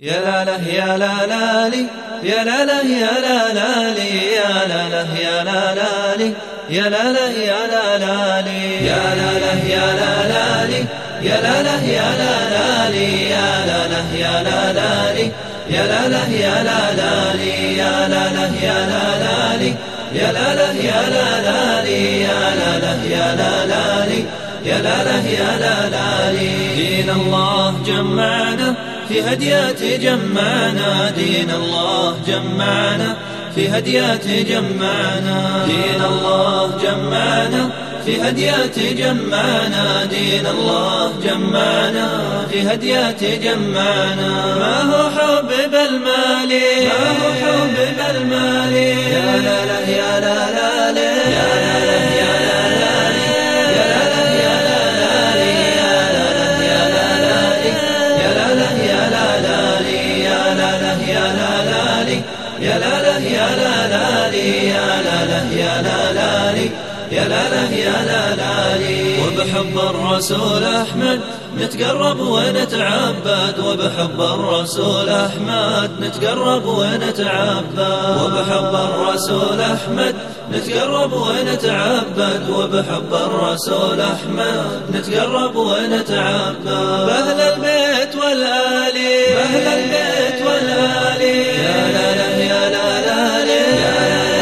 يا لا له يا لا لا لي يا لا له يا لا لا لي يا لا له يا لا لا لي يا لا له يا لا لا لي يا لا له يا لا لا لي يا لا له يا لا لا لي يا لا له يا لا لا لي يا لا له يا لا لا لي يا لا له يا لا لا لي يا لا له يا لا لا لي يا لا له يا لا لا لي يا لا له يا لا لا لي دين الله جمعنا في هديات جمعنا دين الله جمعنا في هديات جمعنا دين الله جمعنا في هديات جمعنا دين الله جمعنا في هديات جمعنا ما هو حب بالمال ما هو حب بالمال يا لا لا يا لا لا لا يا لا لا يا لا لا يا لا لا يا لا لا يا لا لا يا لا لا يا لا لا يا لا لا يا لا لا يا لا لا يا لا لا يا لا لا يا لا لا يا لا لا يا لا لا يا لا لا وبحب الرسول أحمد نتقرب ونتعبد وبحب الرسول أحمد نتقرب ونتعبد وبحب الرسول أحمد نتقرب ونتعبد وبحب الرسول أحمد نتقرب ونتعبد بأهل البيت والآل بأهل البيت والآل يا لا لا يا لا لا يا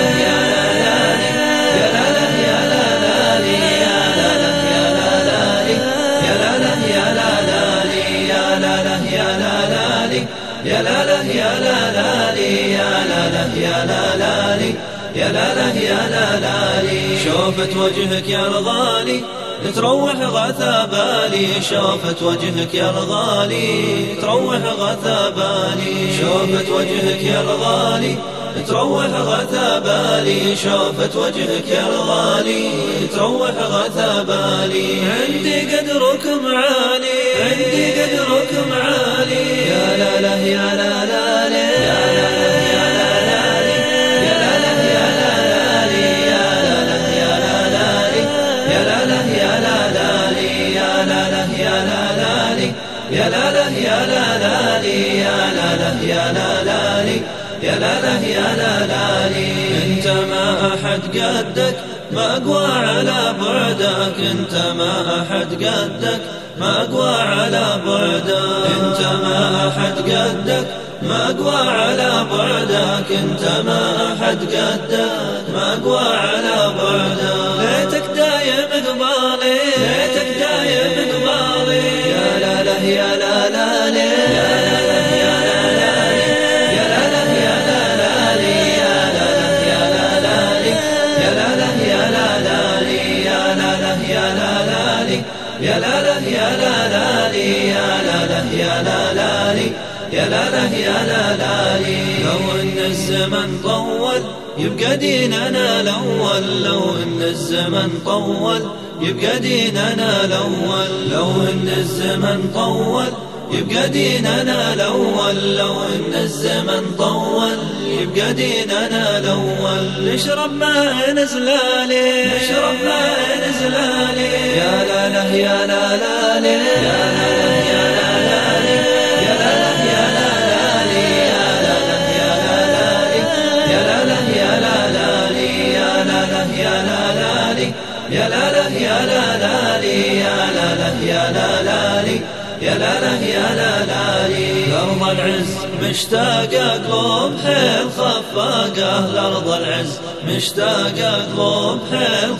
يا لا لا يا لا لا يا لا لا يا لا لا يا لا لا يا لا لا شوفت وجهك يا الغالي تروح غثى بالي شوفت وجهك يا الغالي تروح غثى بالي شوفت وجهك يا الغالي تروح غثى بالي شوفت وجهك يا الغالي تروح غثى بالي عندي قدركم عالي عندي قدركم عالي يا لا لا يا لا لا يا لا لا يا لا لا يا لا لا يا لا لا يا لا لا يا لا لا يا لا لا يا لا لا يا لا لا يا لا لا يا لا لا يا لا لا يا لا لا يا لا لا يا لا لا يا لا لا انت ما احد قدك ما اقوى على بعدك انت ما احد قدك ما اقوى على بعدك انت ما احد قدك ما اقوى على بعدك انت ما احد قدك ما اقوى على بعدك ليتك دايم قبالي ليتك دايم قبالي يا لا لا يا لا لا يا لا لا يا لا لا يا لا لا يا لا لا يا لا لا يا لا لا يا لا لا يا لا لا يا لا لا يا لا لا يا لا لا يا لا لا يا لا لا يا لا لا يا لا لا يا لا لا لو ان الزمن طول يبقى ديننا الاول لو ان الزمن طول يبقى ديننا الاول لو ان الزمن طول يبقى ديننا الاول لو ان الزمن طول يبقى ديننا الاول نشرب ماء نزلالي نشرب ماء نزلالي يا لا لا يا لا لا يا لا لا يا لا لا يا لا لا يا لا لا يا لا لا يا لا لا يا لا لا يا لا لا يا لا لا يا لا لا يا لا لا يا لا لا يا لا لا يا لا لا يا لا لا يا لا لا لأرض العز مشتاقة قلوب حيل خفاقة لأرض العز مشتاقة قلوب حيل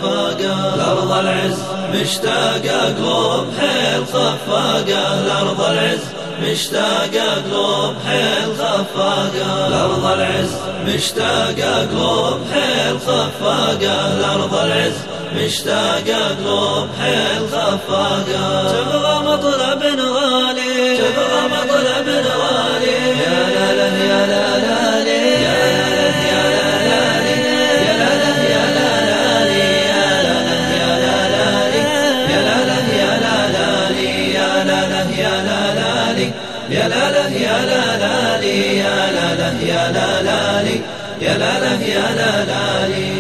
خفاقة لأرض العز مشتاقة قلوب حيل خفاقة لأرض العز مشتاقة قلوب حيل خفاقة لأرض العز مشتاقة قلوب حيل خفاقة لأرض العز مشتاقة قلوب حيل خفاقة تبغى مطلب غالي تبغى مطلب غالي يا لا لا يا لا لا يا لا لا يا لا لا يا لا لا يا لا لا يا لا لا يا لا لا يا لا لا يا لا لا يا لا لا يا لا لا يا لا لا يا لا لا يا لا لا يا لا لا يا لا لا يا لا لا